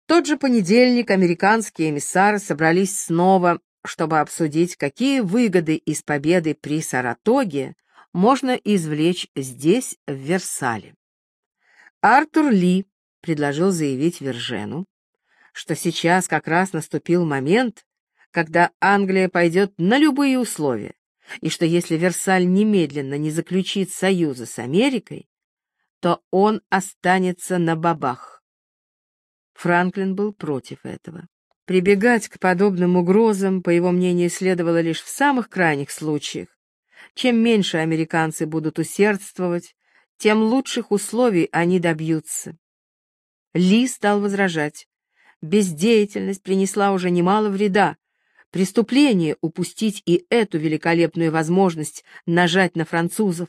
тот же понедельник американские эмиссары собрались снова, чтобы обсудить, какие выгоды из победы при Саратоге можно извлечь здесь, в Версале. Артур Ли предложил заявить Вержену, что сейчас как раз наступил момент, когда Англия пойдет на любые условия, и что если Версаль немедленно не заключит союза с Америкой, то он останется на бабах. Франклин был против этого. Прибегать к подобным угрозам, по его мнению, следовало лишь в самых крайних случаях. Чем меньше американцы будут усердствовать, тем лучших условий они добьются. Ли стал возражать. Бездеятельность принесла уже немало вреда. Преступление упустить и эту великолепную возможность нажать на французов.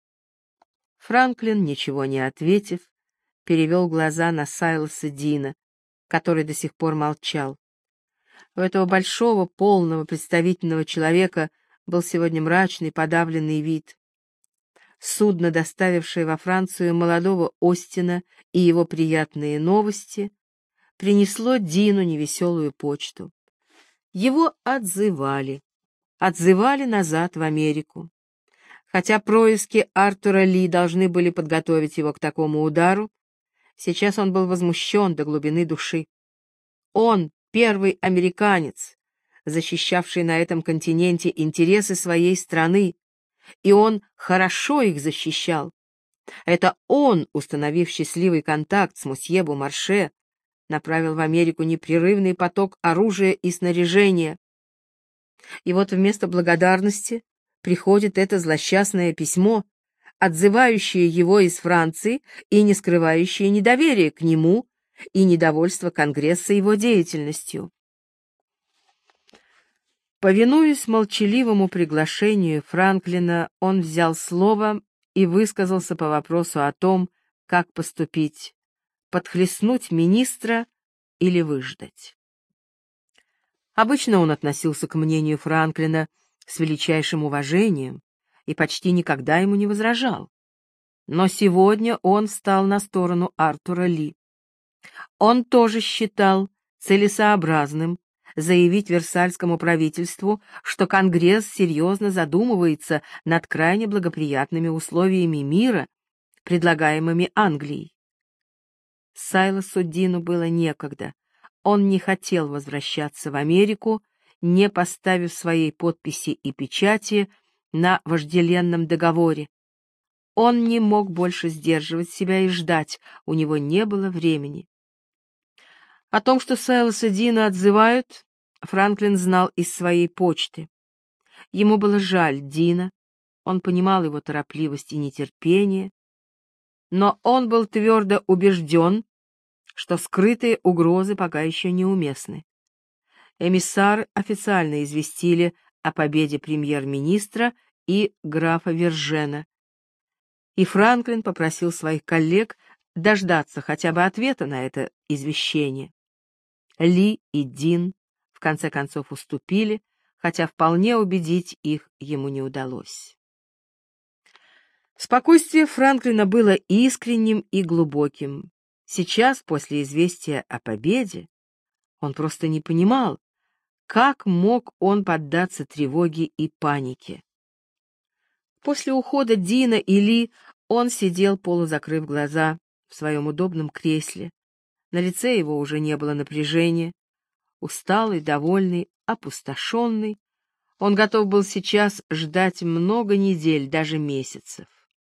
Франклин, ничего не ответив, перевел глаза на Сайлоса Дина, который до сих пор молчал. У этого большого, полного, представительного человека был сегодня мрачный, подавленный вид. Судно, доставившее во Францию молодого Остина и его приятные новости, принесло Дину невеселую почту. Его отзывали назад в Америку. Хотя происки Артура Ли должны были подготовить его к такому удару, сейчас он был возмущен до глубины души. Он, первый американец, защищавший на этом континенте интересы своей страны, и он хорошо их защищал. Это он, установив счастливый контакт с мосье Бомарше, направил в Америку непрерывный поток оружия и снаряжения. И вот вместо благодарности приходит это злосчастное письмо, отзывающее его из Франции и не скрывающее недоверие к нему и недовольство Конгресса его деятельностью. Повинуясь молчаливому приглашению Франклина, он взял слово и высказался по вопросу о том, как поступить: подхлестнуть министра или выждать. Обычно он относился к мнению Франклина с величайшим уважением и почти никогда ему не возражал. Но сегодня он встал на сторону Артура Ли. Он тоже считал целесообразным заявить Версальскому правительству, что Конгресс серьезно задумывается над крайне благоприятными условиями мира, предлагаемыми Англией. Сайлосу Дину было некогда. Он не хотел возвращаться в Америку, не поставив своей подписи и печати на вожделенном договоре. Он не мог больше сдерживать себя и ждать, у него не было времени. О том, что Сайлоса Дина отзывают, Франклин знал из своей почты. Ему было жаль Дина, он понимал его торопливость и нетерпение, но он был твердо убежден, что скрытые угрозы пока еще неуместны. Эмиссары официально известили о победе премьер-министра и графа Вержена, и Франклин попросил своих коллег дождаться хотя бы ответа на это извещение. Ли и Дин в конце концов уступили, хотя вполне убедить их ему не удалось. Спокойствие Франклина было искренним и глубоким. Сейчас, после известия о победе, он просто не понимал, как мог он поддаться тревоге и панике. После ухода Дина и Ли он сидел, полузакрыв глаза, в своем удобном кресле. На лице его уже не было напряжения. Усталый, довольный, опустошенный, он готов был сейчас ждать много недель, даже месяцев.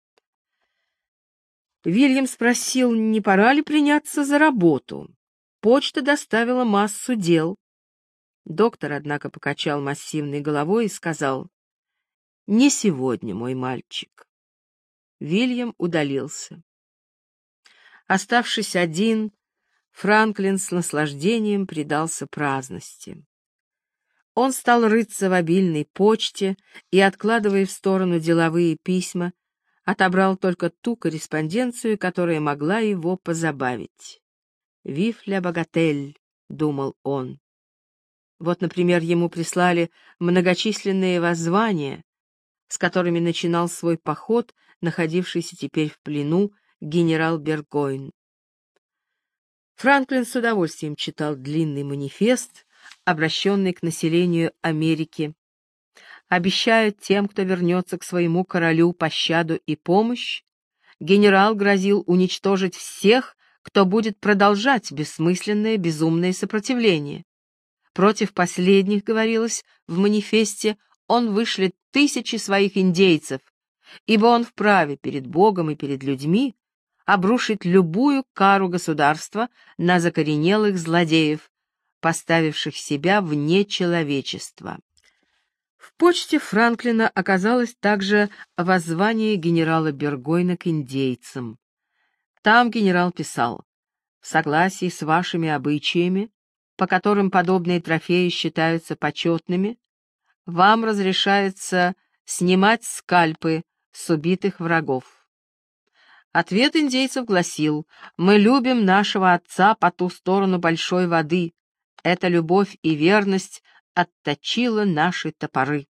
Вильям спросил, не пора ли приняться за работу. Почта доставила массу дел. Доктор, однако, покачал массивной головой и сказал: «Не сегодня, мой мальчик». Вильям удалился. Оставшись один, Франклин с наслаждением предался праздности. Он стал рыться в обильной почте и, откладывая в сторону деловые письма, отобрал только ту корреспонденцию, которая могла его позабавить. «Вив ля богатель», — думал он. Вот, например, ему прислали многочисленные воззвания, с которыми начинал свой поход, находившийся теперь в плену, генерал Бергойн. Франклин с удовольствием читал длинный манифест, обращенный к населению Америки. Обещая тем, кто вернется к своему королю, пощаду и помощь, генерал грозил уничтожить всех, кто будет продолжать бессмысленное, безумное сопротивление. Против последних, говорилось в манифесте, он вышлет тысячи своих индейцев, ибо он вправе перед Богом и перед людьми обрушить любую кару государства на закоренелых злодеев, поставивших себя вне человечества. В почте Франклина оказалось также воззвание генерала Бергойна к индейцам. Там генерал писал: «В согласии с вашими обычаями, по которым подобные трофеи считаются почетными, вам разрешается снимать скальпы с убитых врагов». Ответ индейцев гласил: «Мы любим нашего отца по ту сторону большой воды. Эта любовь и верность отточила наши топоры».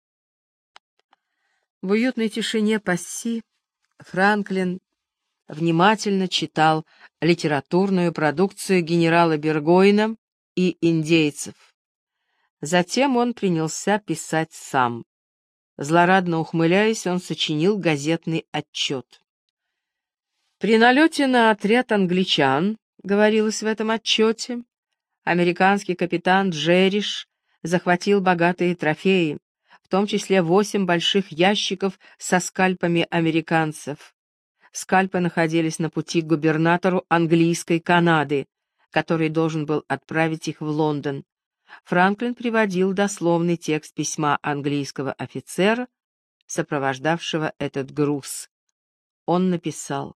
В уютной тишине Пасси Франклин внимательно читал литературную продукцию генерала Бергойна и индейцев. Затем он принялся писать сам. Злорадно ухмыляясь, он сочинил газетный отчет. При налете на отряд англичан, говорилось в этом отчете, американский капитан Джерриш захватил богатые трофеи, в том числе 8 больших ящиков со скальпами американцев. Скальпы находились на пути к губернатору английской Канады, который должен был отправить их в Лондон. Франклин приводил дословный текст письма английского офицера, сопровождавшего этот груз. Он написал: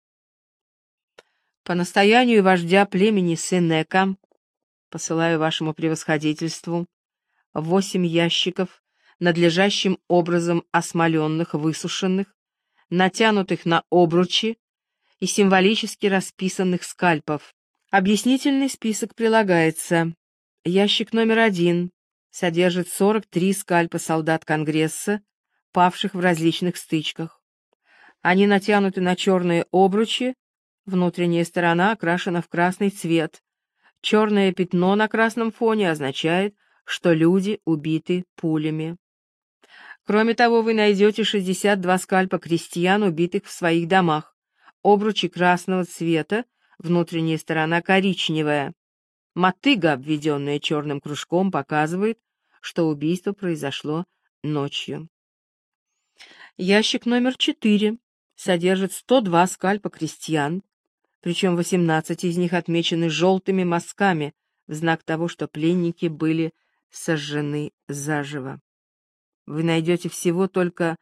«По настоянию вождя племени Сенека посылаю вашему превосходительству 8 ящиков, надлежащим образом осмоленных, высушенных, натянутых на обручи и символически расписанных скальпов. Объяснительный список прилагается. Ящик номер 1 содержит 43 скальпа солдат Конгресса, павших в различных стычках. Они натянуты на черные обручи, внутренняя сторона окрашена в красный цвет. Черное пятно на красном фоне означает, что люди убиты пулями. Кроме того, вы найдете 62 скальпа крестьян, убитых в своих домах. Обручи красного цвета, внутренняя сторона коричневая. Мотыга, обведенная черным кружком, показывает, что убийство произошло ночью. Ящик номер 4 содержит 102 скальпа крестьян, причем 18 из них отмечены желтыми мазками в знак того, что пленники были сожжены заживо. Вы найдете всего только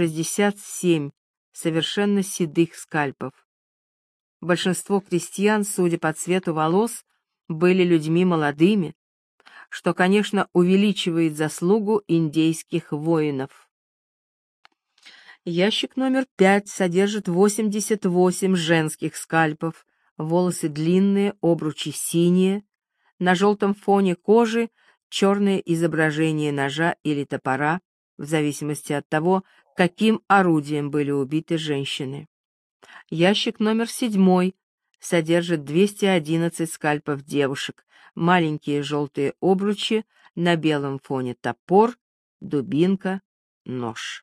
67 совершенно седых скальпов. Большинство крестьян, судя по цвету волос, были людьми молодыми, что, конечно, увеличивает заслугу индейских воинов. Ящик номер 5 содержит 88 женских скальпов, волосы длинные, обручи синие, на желтом фоне кожи черное изображение ножа или топора, в зависимости от того, каким орудием были убиты женщины. Ящик номер 7 содержит 211 скальпов девушек, маленькие желтые обручи, на белом фоне топор, дубинка, нож.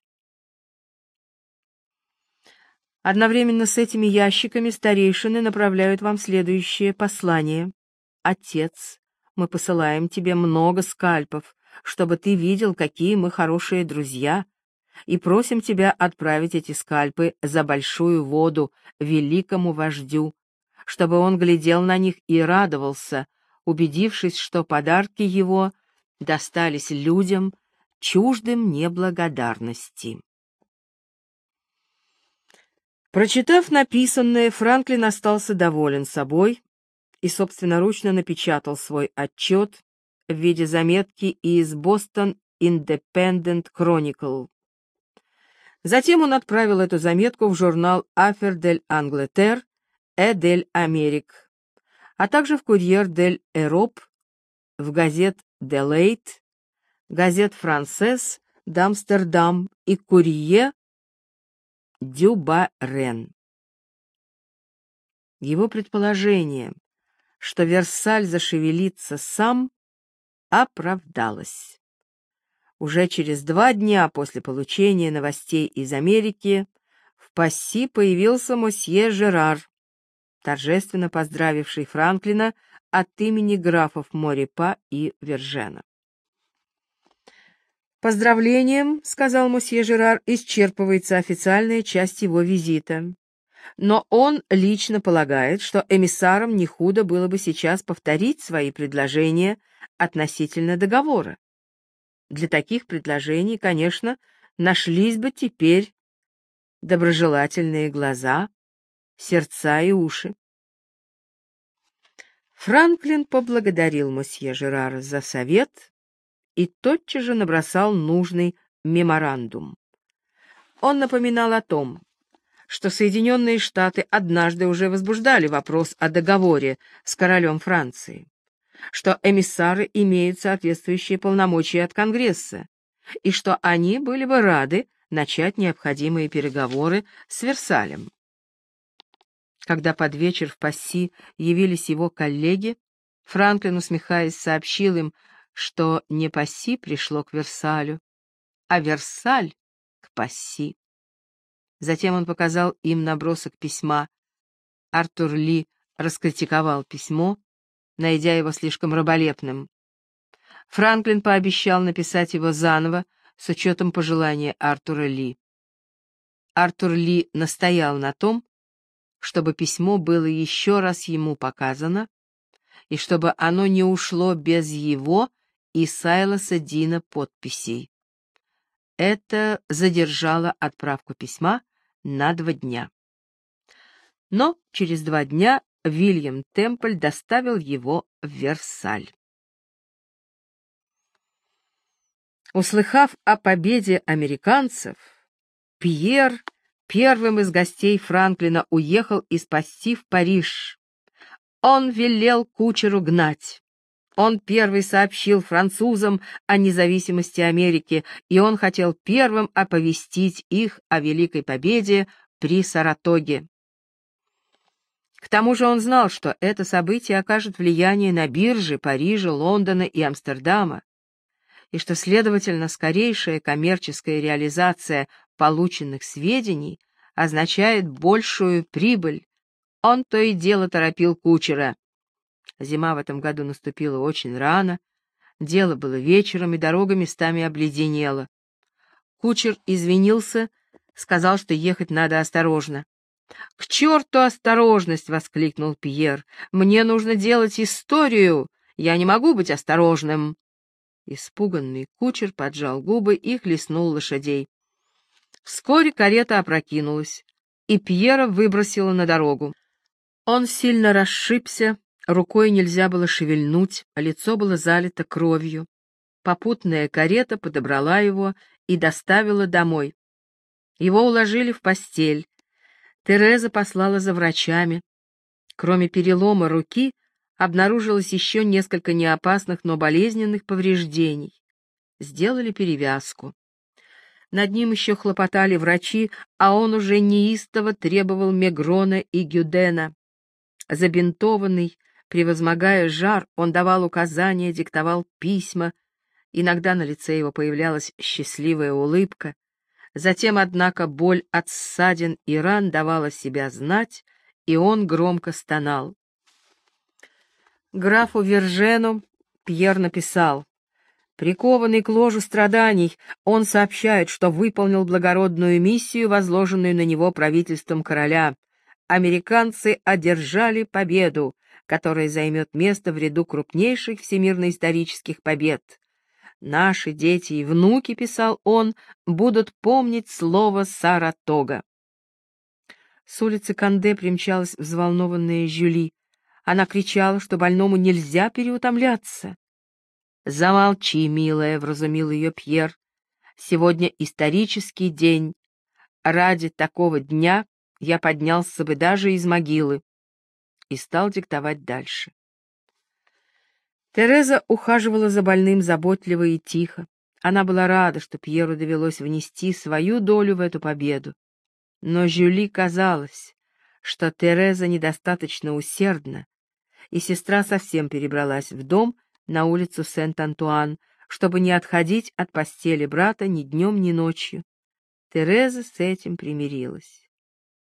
Одновременно с этими ящиками старейшины направляют вам следующее послание. «Отец, мы посылаем тебе много скальпов, чтобы ты видел, какие мы хорошие друзья, и просим тебя отправить эти скальпы за большую воду великому вождю, чтобы он глядел на них и радовался, убедившись, что подарки его достались людям, чуждым неблагодарности». Прочитав написанное, Франклин остался доволен собой и собственноручно напечатал свой отчет в виде заметки из Boston Independent Chronicle. Затем он отправил эту заметку в журнал Affaires de l'Angleterre et de l'Amérique, а также в Courrier de l'Europe, в газет De Late, газет Française d'Amsterdam и Courrier du Bas-Rhin. Его предположение, что Версаль зашевелится сам, оправдалась. Уже через 2 дня после получения новостей из Америки в Пасси появился мосье Жерар, торжественно поздравивший Франклина от имени графов Морепа и Вержена. «Поздравлением, — сказал мосье Жерар, — исчерпывается официальная часть его визита. Но он лично полагает, что эмиссарам не худо было бы сейчас повторить свои предложения относительно договора. Для таких предложений, конечно, нашлись бы теперь доброжелательные глаза, сердца и уши». Франклин поблагодарил мосье Жерара за совет и тотчас же набросал нужный меморандум. Он напоминал о том, что Соединенные Штаты однажды уже возбуждали вопрос о договоре с королем Франции, что эмиссары имеют соответствующие полномочия от Конгресса, и что они были бы рады начать необходимые переговоры с Версалем. Когда под вечер в Пасси явились его коллеги, Франклин, усмехаясь, сообщил им, что не Пасси пришло к Версалю, а Версаль к Пасси. Затем он показал им набросок письма. Артур Ли раскритиковал письмо, найдя его слишком раболепным. Франклин пообещал написать его заново с учетом пожелания Артура Ли. Артур Ли настоял на том, чтобы письмо было еще раз ему показано, и чтобы оно не ушло без его и Сайлоса Дина подписей. Это задержало отправку письма на 2 дня. Но через 2 дня Вильям Темпль доставил его в Версаль. Услыхав о победе американцев, Пьер первым из гостей Франклина уехал из Пасси в Париж. Он велел кучеру гнать. Он первый сообщил французам о независимости Америки, и он хотел первым оповестить их о великой победе при Саратоге. К тому же он знал, что это событие окажет влияние на биржи Парижа, Лондона и Амстердама, и что, следовательно, скорейшая коммерческая реализация полученных сведений означает большую прибыль. Он то и дело торопил кучера. Зима в этом году наступила очень рано, дело было вечером, и дорога местами обледенела. Кучер извинился, сказал, что ехать надо осторожно. «К черту осторожность!» — воскликнул Пьер. «Мне нужно делать историю, я не могу быть осторожным!» Испуганный кучер поджал губы и хлестнул лошадей. Вскоре карета опрокинулась, и Пьера выбросило на дорогу. Он сильно расшибся, рукой нельзя было шевельнуть, а лицо было залито кровью. Попутная карета подобрала его и доставила домой. Его уложили в постель. Тереза послала за врачами. Кроме перелома руки, обнаружилось еще несколько неопасных, но болезненных повреждений. Сделали перевязку. Над ним еще хлопотали врачи, а он уже неистово требовал Мегрона и Гюдена. Забинтованный, превозмогая жар, он давал указания, диктовал письма. Иногда на лице его появлялась счастливая улыбка. Затем, однако, боль от ссадин и ран давала себя знать, и он громко стонал. Графу Вержену Пьер написал: «Прикованный к ложу страданий, он сообщает, что выполнил благородную миссию, возложенную на него правительством короля. Американцы одержали победу, которая займет место в ряду крупнейших всемирно-исторических побед. Наши дети и внуки, — писал он, — будут помнить слово Саратога». С улицы Канде примчалась взволнованная Жюли. Она кричала, что больному нельзя переутомляться. «Замолчи, милая», — вразумил ее Пьер. «Сегодня исторический день. Ради такого дня я поднялся бы даже из могилы». И стал диктовать дальше. Тереза ухаживала за больным заботливо и тихо. Она была рада, что Пьеру довелось внести свою долю в эту победу. Но Жюли казалось, что Тереза недостаточно усердна, и сестра совсем перебралась в дом на улицу Сент-Антуан, чтобы не отходить от постели брата ни днем, ни ночью. Тереза с этим примирилась.